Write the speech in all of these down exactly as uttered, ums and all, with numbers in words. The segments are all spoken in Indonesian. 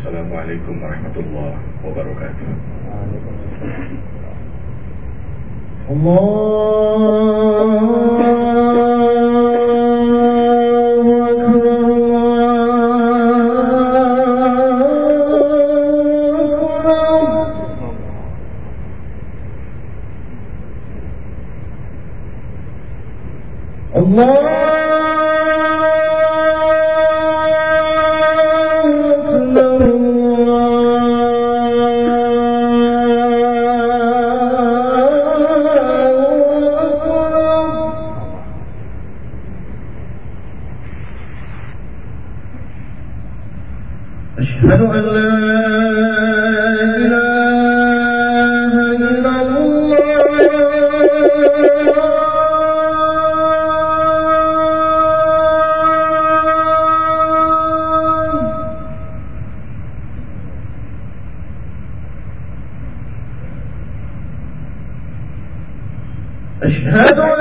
Assalamualaikum warahmatullahi wabarakatuh. Allah أشهد أن لا إله إلا الله أشهد أن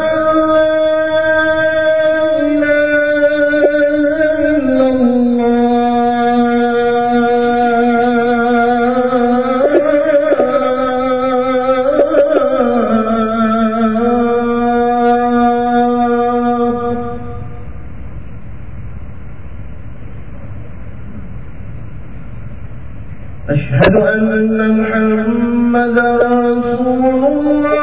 أشهد أن محمدا رسول الله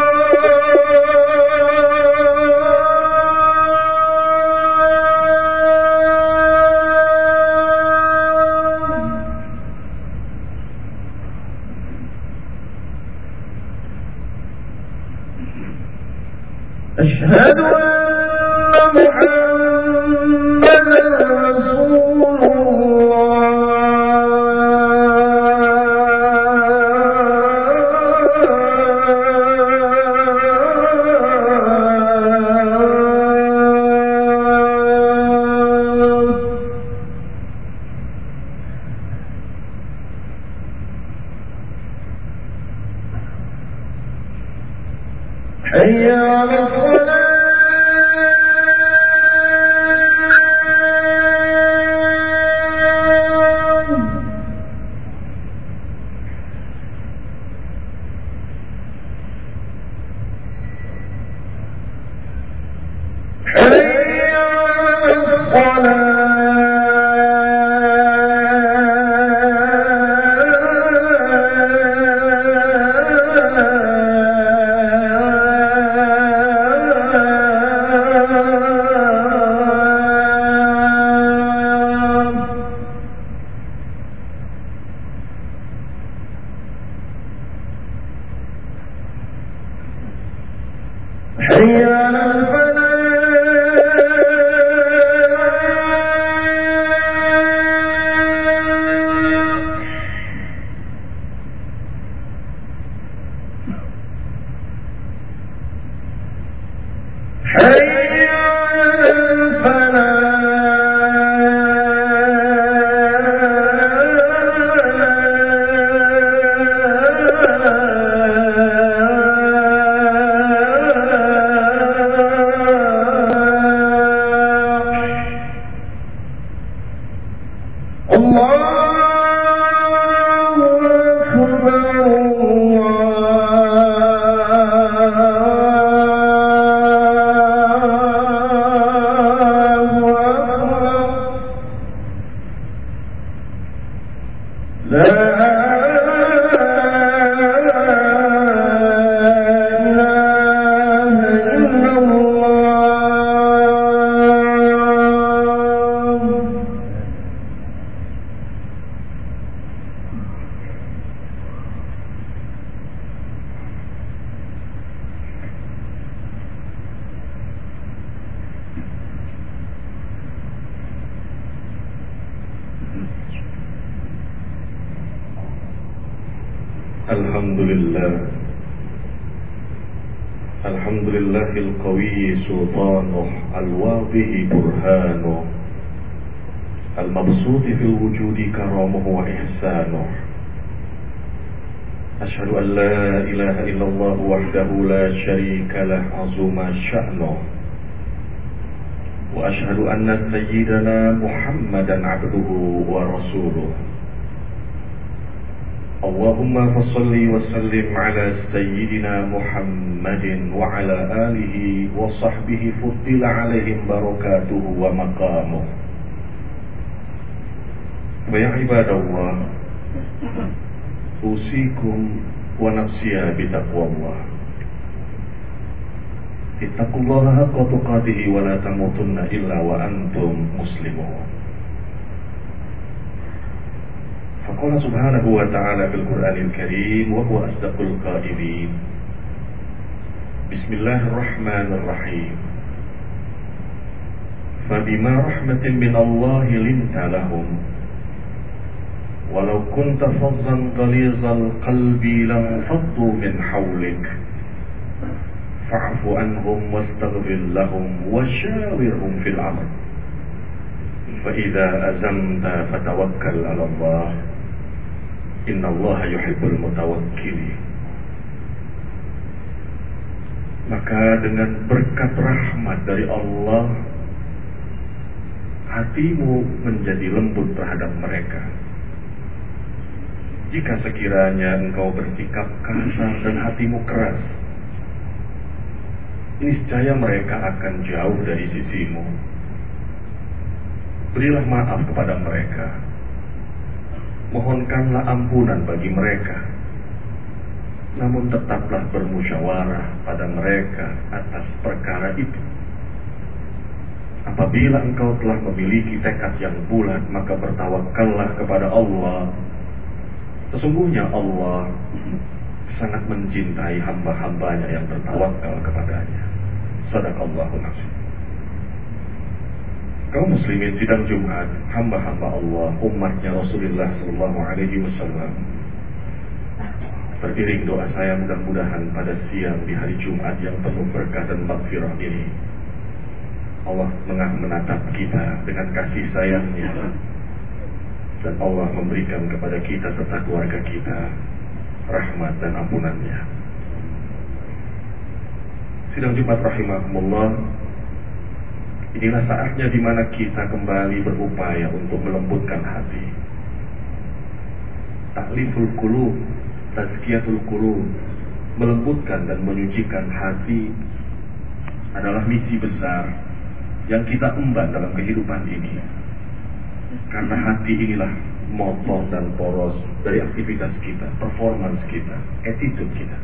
أشهد أن محمدا رسول الله حي على الصلاة حي على الصلاة حي على الفلاح حي على الحمد لله الحمد لله القوي سلطانه الواضح برهانه المبسوط في الوجود كرامه وإحسانه أشهد أن لا إله إلا الله وحده لا شريك له عظم شأنه وأشهد أن سيدنا محمدا عبده ورسوله Allahumma fassalli wa sallim ala sayyidina Muhammadin wa ala alihi wa sahbihi fuddila alaihim barakatuhu wa maqamuh. Wa ya ibadallah, usikum wa nafsiya bitaqwallah. Ittaqullaha haqqa tuqatih wa la tamutunna illa wa antum muslimun. Faqala subhanahu wa ta'ala fil Qur'anil Karim wa huwa asdaqul qailin. Bismillahirrahmanirrahim. Fabima rahmatin minallahi linta lahum walau kunta fazzan ghalizal qalbi lam faddu min hawlik fa'fu anhum wastaghfir lahum washawirhum fil amr fa idza azamta fatawakkal 'ala Allah innallaha yuhibbul mutawakkilin. Maka dengan berkat rahmat dari Allah, hatimu menjadi lembut terhadap mereka. Jika sekiranya engkau bersikap kasar dan hatimu keras, niscaya mereka akan jauh dari sisimu. Berilah maaf kepada mereka, mohonkanlah ampunan bagi mereka, namun tetaplah bermusyawarah pada mereka atas perkara itu. Apabila engkau telah memiliki tekad yang bulat, maka bertawakallah kepada Allah. Sesungguhnya Allah sangat mencintai hamba-hambanya yang bertawakal kepadanya. Shadaqallahul azim. Kaum muslimin, sidang Jumat, hamba-hamba Allah, umatnya Rasulullah sallallahu alaihi wasallam. Beriring doa saya, mudah-mudahan pada siang di hari Jumat yang penuh berkah dan maghfirah ini, Allah menatap kita dengan kasih sayangnya, dan Allah memberikan kepada kita serta keluarga kita rahmat dan ampunannya. Sidang Jumat rahimakumullah, inilah saatnya di mana kita kembali berupaya untuk melembutkan hati. Ta'liful qulub, tazkiyatul qulub, melembutkan dan menyucikan hati adalah misi besar yang kita emban dalam kehidupan ini. Karena hati inilah motor dan poros dari aktivitas kita, performance kita, attitude kita.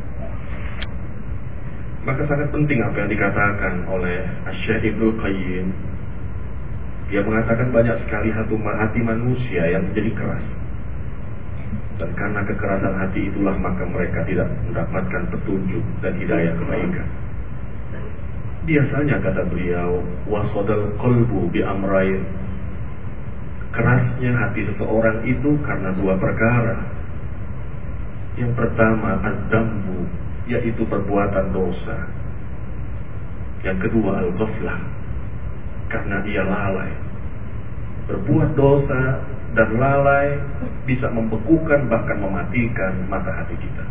Maka sangat penting apa yang dikatakan oleh Asy-Syaikh Ibnul Qayyim. Dia mengatakan banyak sekali hati manusia yang menjadi keras, dan karena kekerasan hati itulah maka mereka tidak mendapatkan petunjuk dan hidayah kebaikan. Biasanya, kata beliau, wasadal qalbu bi amrayn, kerasnya hati seseorang itu karena dua perkara. Yang pertama, az-zambu, yaitu perbuatan dosa. Yang kedua, al-ghaflah, karena dia lalai. Berbuat dosa dan lalai bisa membekukan bahkan mematikan mata hati kita.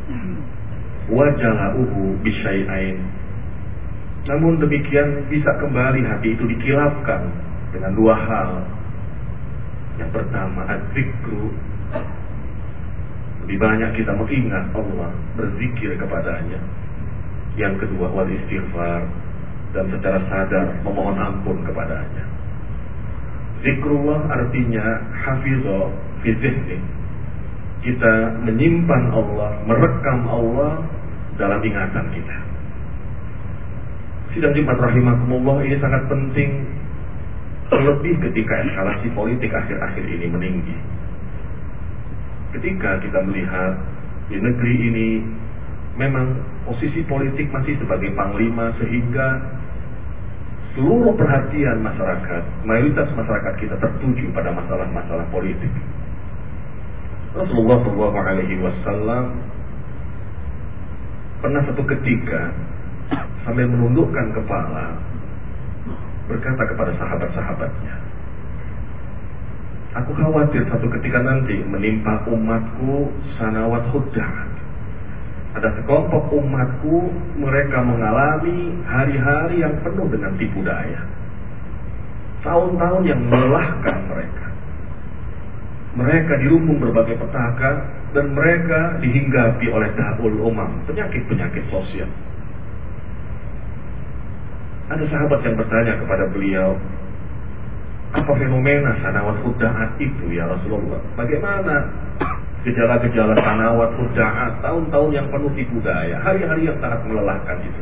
Wajala'uhu bisyai'ain, namun demikian bisa kembali hati itu dikilapkan dengan dua hal. Yang pertama, az-zikru, lebih banyak kita mengingat Allah, berzikir kepadanya. Yang kedua, wal istighfar, dan secara sadar memohon ampun kepadanya. Zikrullah artinya hafizah fi zihni, kita menyimpan Allah, merekam Allah dalam ingatan kita. Sidang Jumat rahimakumullah, ini sangat penting, terlebih ketika eskalasi politik akhir-akhir ini meninggi. Ketika kita melihat di negeri ini memang posisi politik masih sebagai panglima, sehingga seluruh perhatian masyarakat, mayoritas masyarakat kita tertuju pada masalah-masalah politik. Rasulullah shallallahu alaihi wasallam pernah satu ketika sambil menundukkan kepala berkata kepada sahabat-sahabatnya, aku khawatir satu ketika nanti menimpa umatku sanawat khuddah. Ada sekelompok umatku, mereka mengalami hari-hari yang penuh dengan tipu daya, tahun-tahun yang melelahkan mereka. Mereka dirundung berbagai petaka dan mereka dihinggapi oleh da'ul umam, penyakit-penyakit sosial. Ada sahabat yang bertanya kepada beliau, apa fenomena sanawat huda'at itu ya Rasulullah? Bagaimana gejala-gejala sanawat huda'at, tahun-tahun yang penuh tipu daya, hari-hari yang sangat melelahkan itu?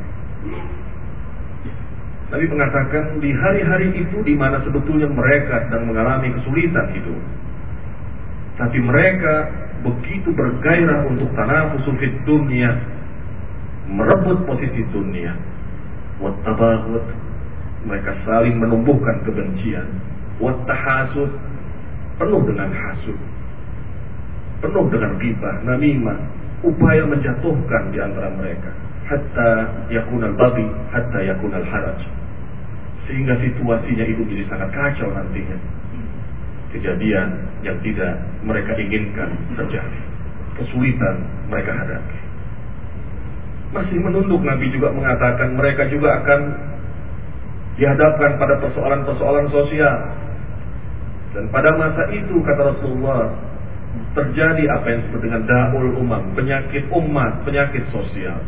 Nabi mengatakan di hari-hari itu di mana sebetulnya mereka sedang mengalami kesulitan hidup, tapi mereka begitu bergairah untuk tanafusu fid dunya, merebut posisi dunia, wattabaghut, mereka saling menumbuhkan kebencian, wattahasud, penuh dengan hasud, penuh dengan ghibah, namimah, upaya menjatuhkan di antara mereka, hatta yakunal baghi, hatta yakunal haraj, sehingga situasinya itu jadi sangat kacau nantinya. Kejadian yang tidak mereka inginkan terjadi, kesulitan mereka hadapi. Masih menunduk, Nabi juga mengatakan mereka juga akan dihadapkan pada persoalan-persoalan sosial. Dan pada masa itu kata Rasulullah, terjadi apa yang disebut dengan da'ul umam, penyakit umat, penyakit sosial.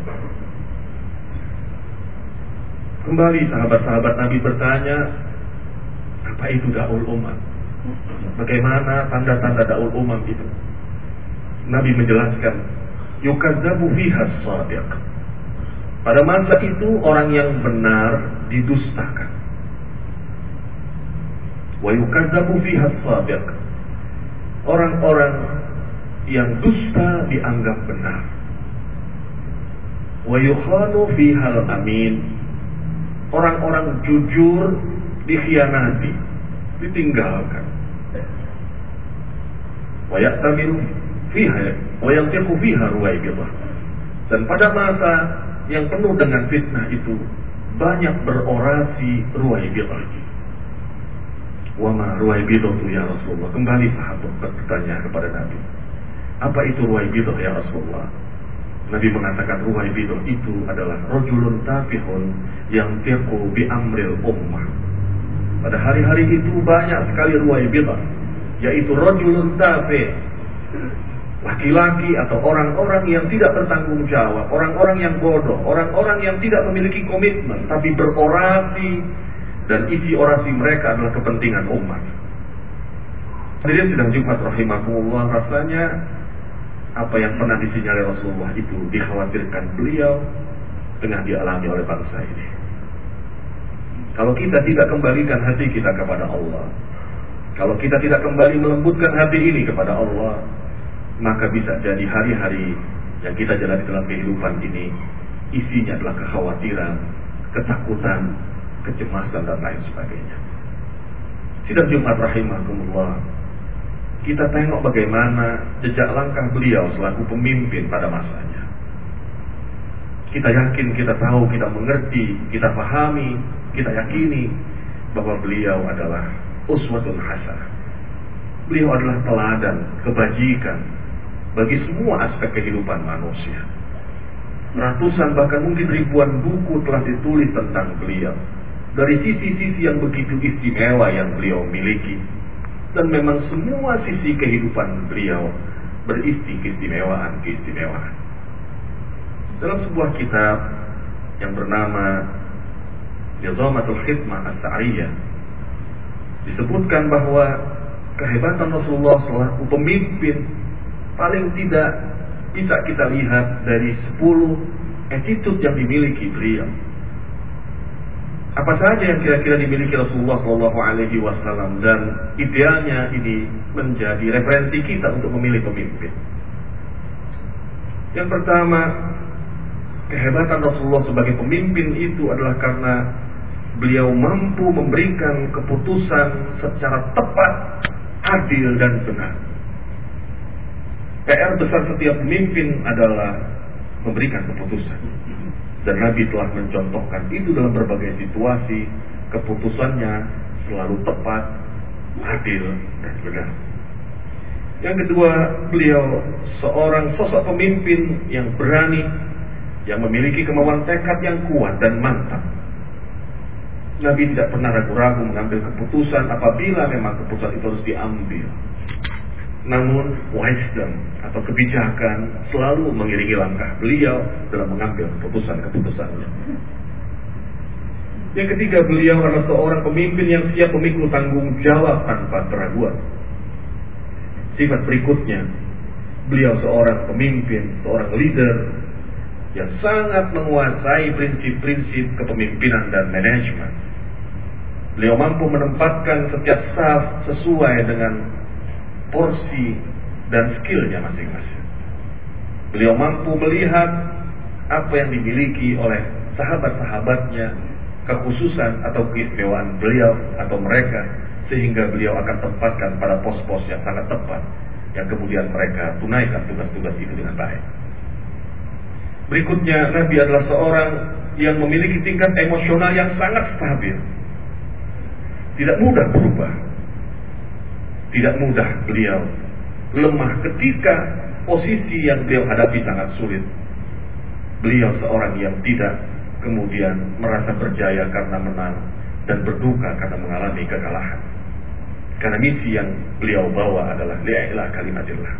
Kembali sahabat-sahabat Nabi bertanya, apa itu da'ul umam? Bagaimana tanda-tanda da'ul umam itu? Nabi menjelaskan, yukazzabu fiha as-sadiq. Pada masa itu orang yang benar didustakan. Wa yukazzabu fiha as-sadiq. Orang-orang yang dusta dianggap benar. Wa yukhanu fiha al-amin. Orang-orang jujur dikhianati, ditinggalkan. Wa ya'tamiru fiha wa yantiqu fiha ruwaibidah. Dan pada masa yang penuh dengan fitnah itu banyak berorasi ruwaibidah. Wa ma ruwaibidah ya Rasulullah? Kembali sahabat bertanya kepada Nabi, apa itu ruwaibidah ya Rasulullah? Nabi mengatakan ruwaibidah itu adalah rajulun tafihun yang tiqu bi amril ummah. Pada hari-hari itu banyak sekali ruwaibidah, yaitu rajulun tafih, laki-laki atau orang-orang yang tidak bertanggung jawab, orang-orang yang bodoh, orang-orang yang tidak memiliki komitmen, tapi berorasi dan isi orasi mereka adalah kepentingan umat. Hadirin sidang Jumat rahimakumullah, rasanya apa yang pernah disinyalir Rasulullah itu dikhawatirkan beliau tengah dialami oleh bangsa ini. Kalau kita tidak kembalikan hati kita kepada Allah, kalau kita tidak kembali melembutkan hati ini kepada Allah, maka bisa jadi hari-hari yang kita jalani dalam kehidupan ini isinya adalah kekhawatiran, ketakutan, kecemasan dan lain sebagainya. Sidang Jumat rahimakumullah, kita tengok bagaimana jejak langkah beliau selaku pemimpin pada masanya. Kita yakin, kita tahu, kita mengerti, kita pahami, kita yakini bahwa beliau adalah uswatun hasanah. Beliau adalah teladan kebajikan bagi semua aspek kehidupan manusia. Ratusan bahkan mungkin ribuan buku telah ditulis tentang beliau, dari sisi-sisi yang begitu istimewa yang beliau miliki. Dan memang semua sisi kehidupan beliau berisi keistimewaan-keistimewaan. Dalam sebuah kitab yang bernama Nizamatul Khidmah As-Sa'riyah disebutkan bahwa kehebatan Rasulullah selaku pemimpin paling tidak bisa kita lihat dari sepuluh attitude yang dimiliki beliau. Apa saja yang kira-kira dimiliki Rasulullah Shallallahu Alaihi Wasallam, dan idealnya ini menjadi referensi kita untuk memilih pemimpin. Yang pertama, kehebatan Rasulullah sebagai pemimpin itu adalah karena beliau mampu memberikan keputusan secara tepat, adil dan benar. P R besar setiap pemimpin adalah memberikan keputusan. Dan Nabi telah mencontohkan itu dalam berbagai situasi. Keputusannya selalu tepat, adil dan benar. Yang kedua, beliau seorang sosok pemimpin yang berani, yang memiliki kemauan tekad yang kuat dan mantap. Nabi tidak pernah ragu-ragu mengambil keputusan apabila memang keputusan itu harus diambil. namun wisdom atau kebijakan selalu mengiringi langkah beliau dalam mengambil keputusan-keputusannya. Yang ketiga, beliau adalah seorang pemimpin yang siap memikul tanggung jawab tanpa keraguan. Sifat berikutnya, beliau seorang pemimpin, seorang leader yang sangat menguasai prinsip-prinsip kepemimpinan dan manajemen. Beliau mampu menempatkan setiap staf sesuai dengan porsi dan skillnya masing-masing. Beliau mampu melihat apa yang dimiliki oleh sahabat-sahabatnya, kekhususan atau keistimewaan beliau atau mereka, sehingga beliau akan tempatkan pada pos-pos yang sangat tepat, yang kemudian mereka tunaikan tugas-tugas itu dengan baik. Berikutnya, Nabi adalah seorang yang memiliki tingkat emosional yang sangat stabil. Tidak mudah berubah. Tidak mudah beliau lemah ketika posisi yang beliau hadapi sangat sulit. Beliau seorang yang tidak kemudian merasa berjaya karena menang dan berduka karena mengalami kekalahan. Karena misi yang beliau bawa adalah li'ila kalimatillah.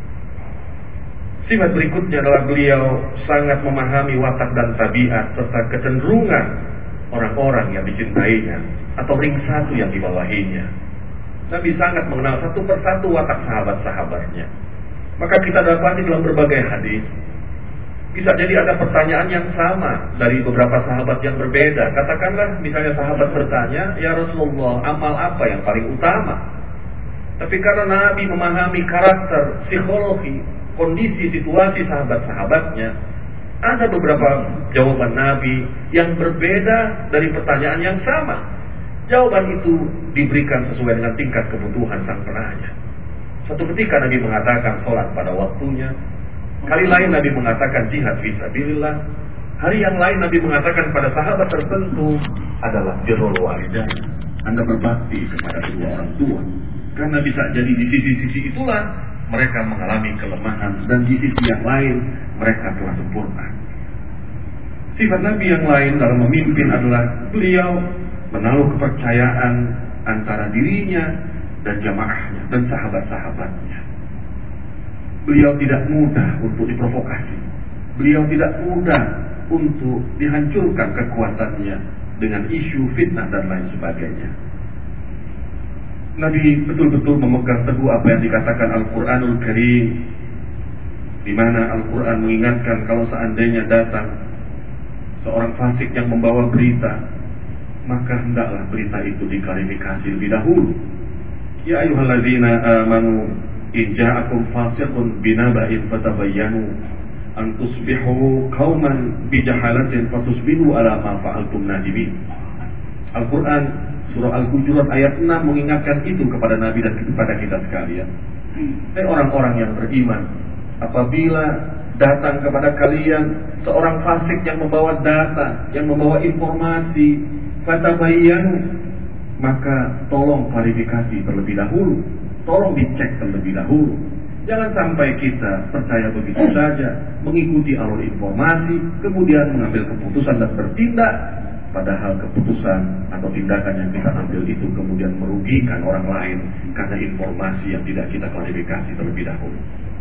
Sifat berikutnya adalah beliau sangat memahami watak dan tabiat serta kecenderungan orang-orang yang dicintainya atau ring satu yang dibawahinya. Nabi sangat mengenal satu persatu watak sahabat-sahabatnya. Maka kita dapati dalam berbagai hadis, bisa jadi ada pertanyaan yang sama dari beberapa sahabat yang berbeda. Katakanlah misalnya sahabat bertanya, "Ya Rasulullah, amal apa yang paling utama?" Tapi karena Nabi memahami karakter, psikologi, kondisi, situasi sahabat-sahabatnya, ada beberapa jawaban Nabi yang berbeda dari pertanyaan yang sama. Jawaban itu diberikan sesuai dengan tingkat kebutuhan sang penanya. Suatu ketika Nabi mengatakan sholat pada waktunya. Kali lain Nabi mengatakan jihad fisabilillah. Hari yang lain Nabi mengatakan pada sahabat tertentu adalah birrul walidain. Anda berbakti kepada kedua orang tua. Karena bisa jadi di sisi-sisi itulah mereka mengalami kelemahan, dan di sisi yang lain mereka telah sempurna. Sifat Nabi yang lain dalam memimpin adalah beliau menaruh kepercayaan antara dirinya dan jamaahnya dan sahabat-sahabatnya. Beliau tidak mudah untuk diprovokasi. Beliau tidak mudah untuk dihancurkan kekuatannya dengan isu fitnah dan lain sebagainya. Nabi betul-betul memegang teguh apa yang dikatakan Al-Quranul Karim, di mana Al-Quran mengingatkan kalau seandainya datang seorang fasik yang membawa berita, maka hendaklah berita itu diklarifikasi lebih dahulu. Ya ayyuhalladzina amanu in ja'akum fasiqun binaba'in fatabayyanu an tusbihu qauman bijahalatin fatusbihu ala ma fa'altum nadimin. Al-Quran surah Al-Hujurat ayat enam mengingatkan itu kepada Nabi dan kepada kita sekalian. Hai orang-orang yang beriman, apabila datang kepada kalian seorang fasik yang membawa data, yang membawa informasi, fatabayyanu, maka tolong klarifikasi terlebih dahulu, tolong dicek terlebih dahulu. Jangan sampai kita percaya begitu saja, mengikuti alur informasi, kemudian mengambil keputusan dan bertindak, padahal keputusan atau tindakan yang kita ambil itu kemudian merugikan orang lain karena informasi yang tidak kita klarifikasi terlebih dahulu.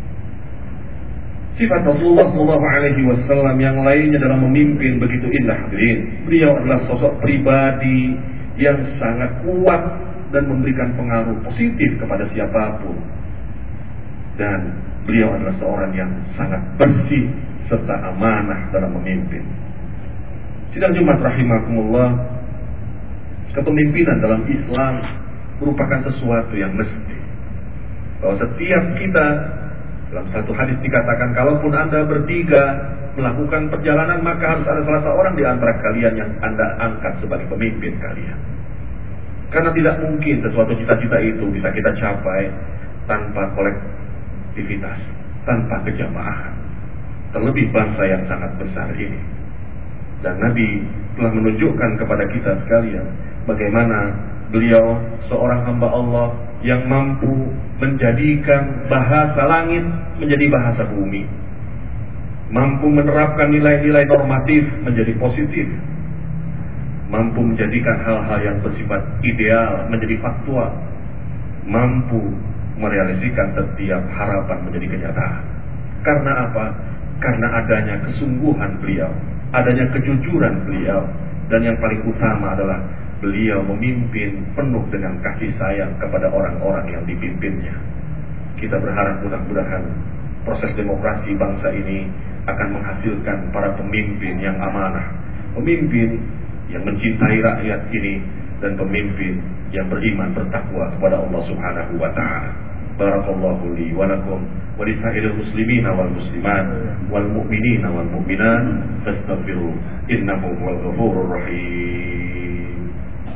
Sifat Rasulullah shallallahu alaihi wasallam yang lainnya dalam memimpin begitu indah, hadirin. Beliau adalah sosok pribadi yang sangat kuat dan memberikan pengaruh positif kepada siapapun. Dan beliau adalah seorang yang sangat bersih serta amanah dalam memimpin. Sidang Jumat rahimakumullah, kepemimpinan dalam Islam merupakan sesuatu yang mesti. Bahwa setiap kita, dalam satu hadis dikatakan, kalaupun Anda bertiga melakukan perjalanan, maka harus ada salah seorang di antara kalian yang Anda angkat sebagai pemimpin kalian. Karena tidak mungkin sesuatu cita-cita itu bisa kita capai tanpa kolektivitas, tanpa kejamaah. Terlebih bangsa yang sangat besar ini. Dan Nabi telah menunjukkan kepada kita sekalian bagaimana beliau seorang hamba Allah yang mampu menjadikan bahasa langit menjadi bahasa bumi, mampu menerapkan nilai-nilai normatif menjadi positif, mampu menjadikan hal-hal yang bersifat ideal menjadi faktual, mampu merealisasikan setiap harapan menjadi kenyataan. Karena apa? Karena adanya kesungguhan beliau, adanya kejujuran beliau, dan yang paling utama adalah beliau memimpin penuh dengan kasih sayang kepada orang-orang yang dipimpinnya. Kita berharap mudah-mudahan proses demokrasi bangsa ini akan menghasilkan para pemimpin yang amanah, pemimpin yang mencintai rakyat ini, dan pemimpin yang beriman bertakwa kepada Allah Subhanahu wa taala. Barakallahu li wa lakum wa li sa'iril muslimina wal muslimat wal mu'minina wal mu'minat fastaghfiru innahu huwal ghafurur rahim.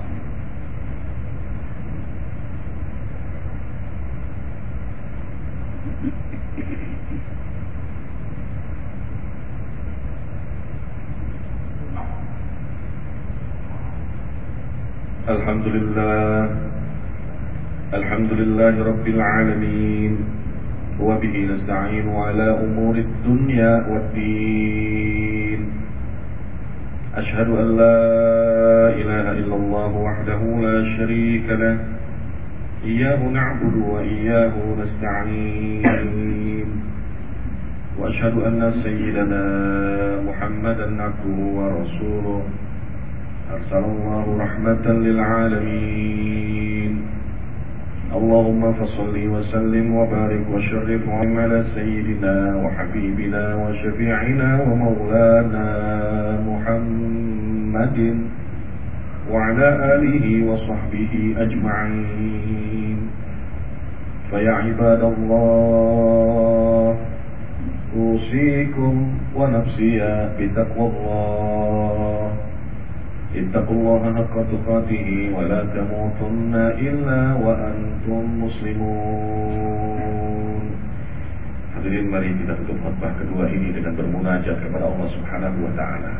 Alhamdulillah, alhamdulillah rabbil alamin, wa bihi nasta'inu ala umuri dunya waddin. Ashhadu an la ilaha illallah wahdahu la sharika lah, iyyahu na'budu wa iyyahu nasta'in. Wa ashhadu anna sayyidana Muhammadan abduhu wa rasuluh, arsalallahu rahmatan lil alamin. Allahumma fassalli wa sallim wa barik wa sharrif ala sayyidina wa habibina wa syafi'ina wa maulana Muhammadin wa ala alihi wa sahbihi ajma'in. Fa ya ibadallah, usikum wa nafsiya bitaqwallah. Ittaqullaha haqqa tuqatih wa la tamutunna illa wa antum muslimun. Hadirin, mari kita tutup khutbah kedua ini dengan bermunajat kepada Allah Subhanahu wa taala.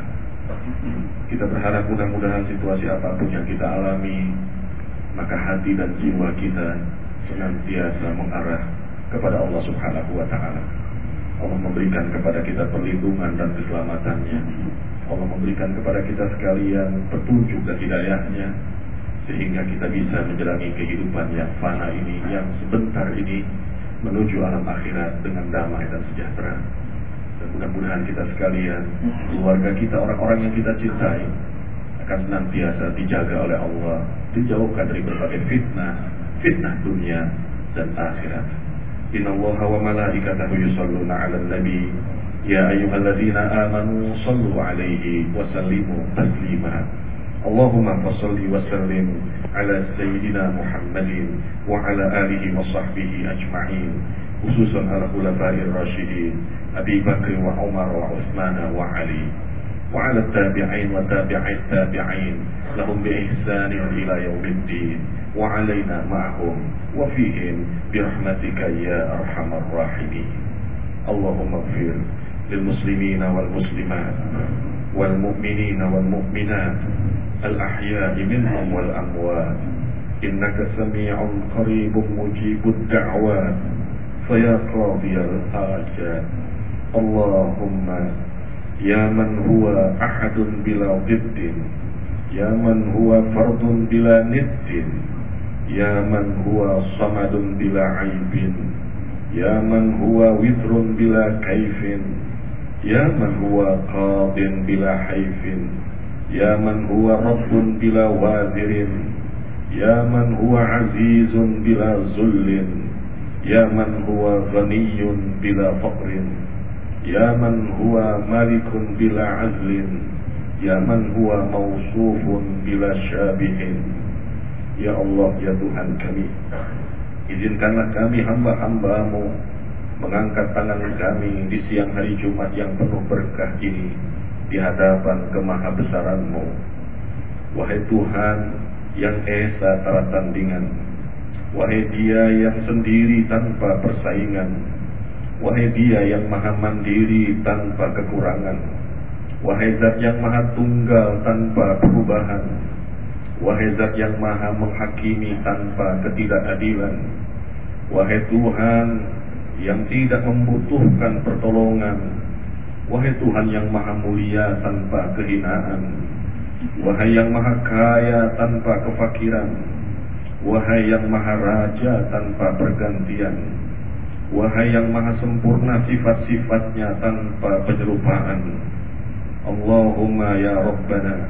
Kita berharap mudah-mudahan situasi apapun yang kita alami, maka hati dan jiwa kita senantiasa mengarah kepada Allah Subhanahu wa taala. Allah memberikan kepada kita perlindungan dan keselamatannya. Allah memberikan kepada kita sekalian petunjuk dan hidayahnya, sehingga kita bisa menjalani kehidupan yang fana ini, yang sebentar ini, menuju alam akhirat dengan damai dan sejahtera. Dan mudah-mudahan kita sekalian, keluarga kita, orang-orang yang kita cintai, akan senantiasa dijaga oleh Allah, dijauhkan dari berbagai fitnah, fitnah dunia dan akhirat. Innallaha wa malaikatahu yusholluna 'alan nabi, ya ayyuhalladzina amanu shallu 'alaihi wa sallimu taslima. Allahumma shalli wa sallim ala sayyidina Muhammadin wa ala alihi wa sahbihi ajma'in, khususan ala khulafa'ir rasyidin Abi Bakr wa Umar wa Utsman wa Ali, wa ala tabi'in wa tabi'it tabi'in lahum bi ihsanin ila yaumiddin, wa alaina ma'hum wa fihim bi rahmatika ya arhamar rahimin. Allahumma ighfir lil muslimina wal muslimat wal mu'minina wal mu'minat al ahya'i minhum wal amwat, innaka sami'un qaribun mujibud da'wat, faya qadiyal hajat. Allahumma ya man huwa ahadun bila diddin, ya man huwa fardun bila niddin, ya man huwa samadun bila aibin, ya man huwa witrun bila kaifin, ya man huwa qadin bila haifin, ya man huwa rabbun bila wazirin, ya man huwa azizun bila zullin, ya man huwa ghaniyun bila faqrin, ya man huwa malikun bila azlin, ya man huwa mausufun bila syabihin. Ya Allah, ya Tuhan kami, izinkanlah kami hamba-hambamu mengangkat tangan kami di siang hari Jumat yang penuh berkah ini di hadapan kemahabesaran-Mu. Wahai Tuhan yang esa tara tandingan, wahai Dia yang sendiri tanpa persaingan, wahai Dia yang maha mandiri tanpa kekurangan, wahai Zat yang maha tunggal tanpa perubahan, wahai Zat yang maha menghakimi tanpa ketidakadilan, wahai Tuhan yang tidak membutuhkan pertolongan, wahai Tuhan yang maha mulia tanpa kehinaan, wahai yang maha kaya tanpa kefakiran, Wahai yang maha raja tanpa pergantian, wahai yang maha sempurna sifat-sifatnya tanpa penyerupaan. Allahumma ya Rabbana,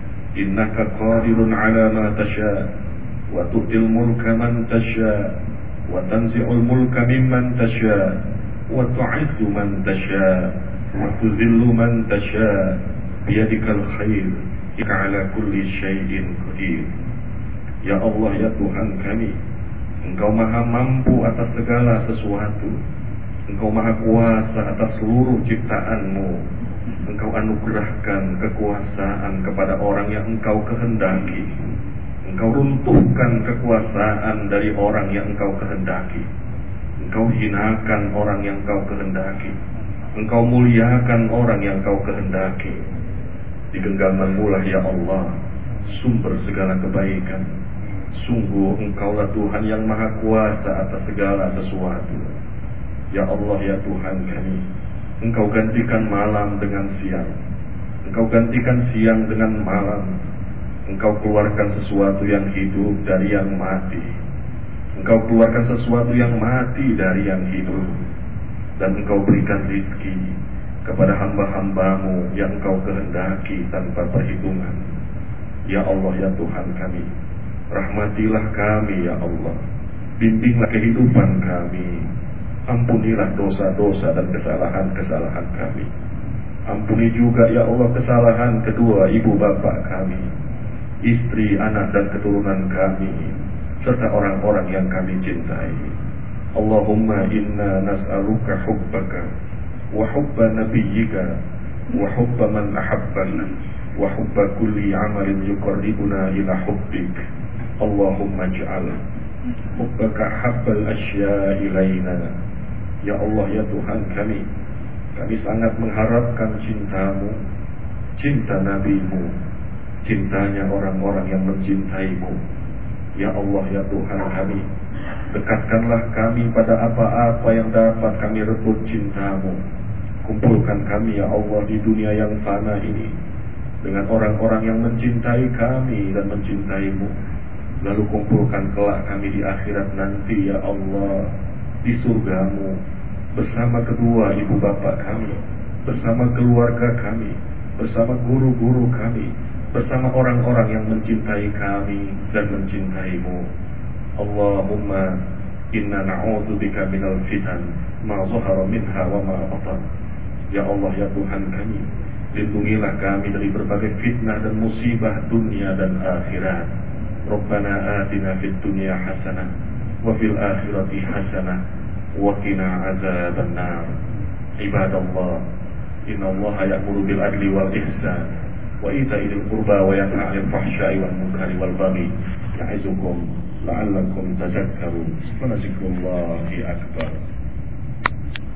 innaka qadirun ala ma tasha, wa tu'til mulka man tasha, wa tanzi'ul mulka mimman tasha, wa tu'izzu man tasha, wa tuzillu man tasha, biyadikal khair, innaka ala kulli syai'in qadir. Ya Allah, ya Tuhan kami, Engkau maha mampu atas segala sesuatu. Engkau maha kuasa atas seluruh ciptaan-Mu. Engkau anugerahkan kekuasaan kepada orang yang Engkau kehendaki. Engkau runtuhkan kekuasaan dari orang yang Engkau kehendaki. Engkau hinakan orang yang Engkau kehendaki. Engkau muliakan orang yang Engkau kehendaki. Di genggaman-Mu lah ya Allah sumber segala kebaikan. Sungguh Engkaulah Tuhan yang maha kuasa atas segala sesuatu. Ya Allah, ya Tuhan kami, Engkau gantikan malam dengan siang, Engkau gantikan siang dengan malam. Engkau keluarkan sesuatu yang hidup dari yang mati, Engkau keluarkan sesuatu yang mati dari yang hidup. Dan Engkau berikan rezeki kepada hamba-hamba-Mu yang Engkau kehendaki tanpa perhitungan. Ya Allah, ya Tuhan kami, rahmatilah kami ya Allah, bimbinglah kehidupan kami, ampunilah dosa-dosa dan kesalahan-kesalahan kami. Ampuni juga ya Allah kesalahan kedua ibu bapak kami, istri, anak dan keturunan kami, serta orang-orang yang kami cintai. Allahumma inna nas'aluka hubbaka wa hubba nabiyyika wa hubba man ahabbana wa hubba kulli amalin yuqarribuna ila hubbik. Allahumma ij'al hubbaka habbal asya ilaina. Ya Allah, ya Tuhan kami, kami sangat mengharapkan cinta-Mu, cinta Nabi-Mu, cintanya orang-orang yang mencintai-Mu. Ya Allah, ya Tuhan kami, dekatkanlah kami pada apa-apa yang dapat kami rebut cinta-Mu. Kumpulkan kami ya Allah di dunia yang fana ini dengan orang-orang yang mencintai kami dan mencintai-Mu. Lalu kumpulkan kelak kami di akhirat nanti ya Allah, di surga-Mu, bersama kedua ibu bapak kami, bersama keluarga kami, bersama guru-guru kami, bersama orang-orang yang mencintai kami dan mencintai-Mu. Allahumma inna na'udzubika minal fitan ma zahara minha wa ma batan. Ya Allah, ya Tuhan kami, lindungilah kami dari berbagai fitnah dan musibah dunia dan akhirat. Rabbana atina fid dunya hasanah wa fil akhirati hasanah wa qina azaban nar. Ibadallah, innallaha ya'muru bil adli wal ihsan wa ita'i dzil qurba wa yanha 'anil fahsya'i wal munkari wal baghi ya'izukum la'allakum tadhakkarun. Wa dzikrullahi akbar.